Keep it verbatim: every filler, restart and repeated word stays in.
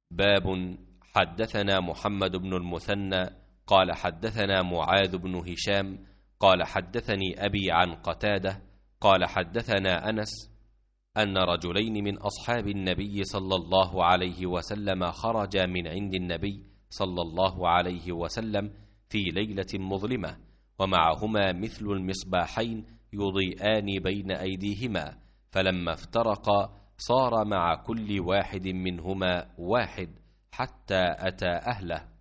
باب. حدثنا محمد بن المثنى قال حدثنا معاذ بن هشام قال حدثني أبي عن قتادة قال حدثنا أنس أن رجلين من أصحاب النبي صلى الله عليه وسلم خرجا من عند النبي صلى الله عليه وسلم في ليلة مظلمة، ومعهما مثل المصباحين يضيئان بين أيديهما، فلما افترقا صار مع كل واحد منهما واحد حتى أتى أهله.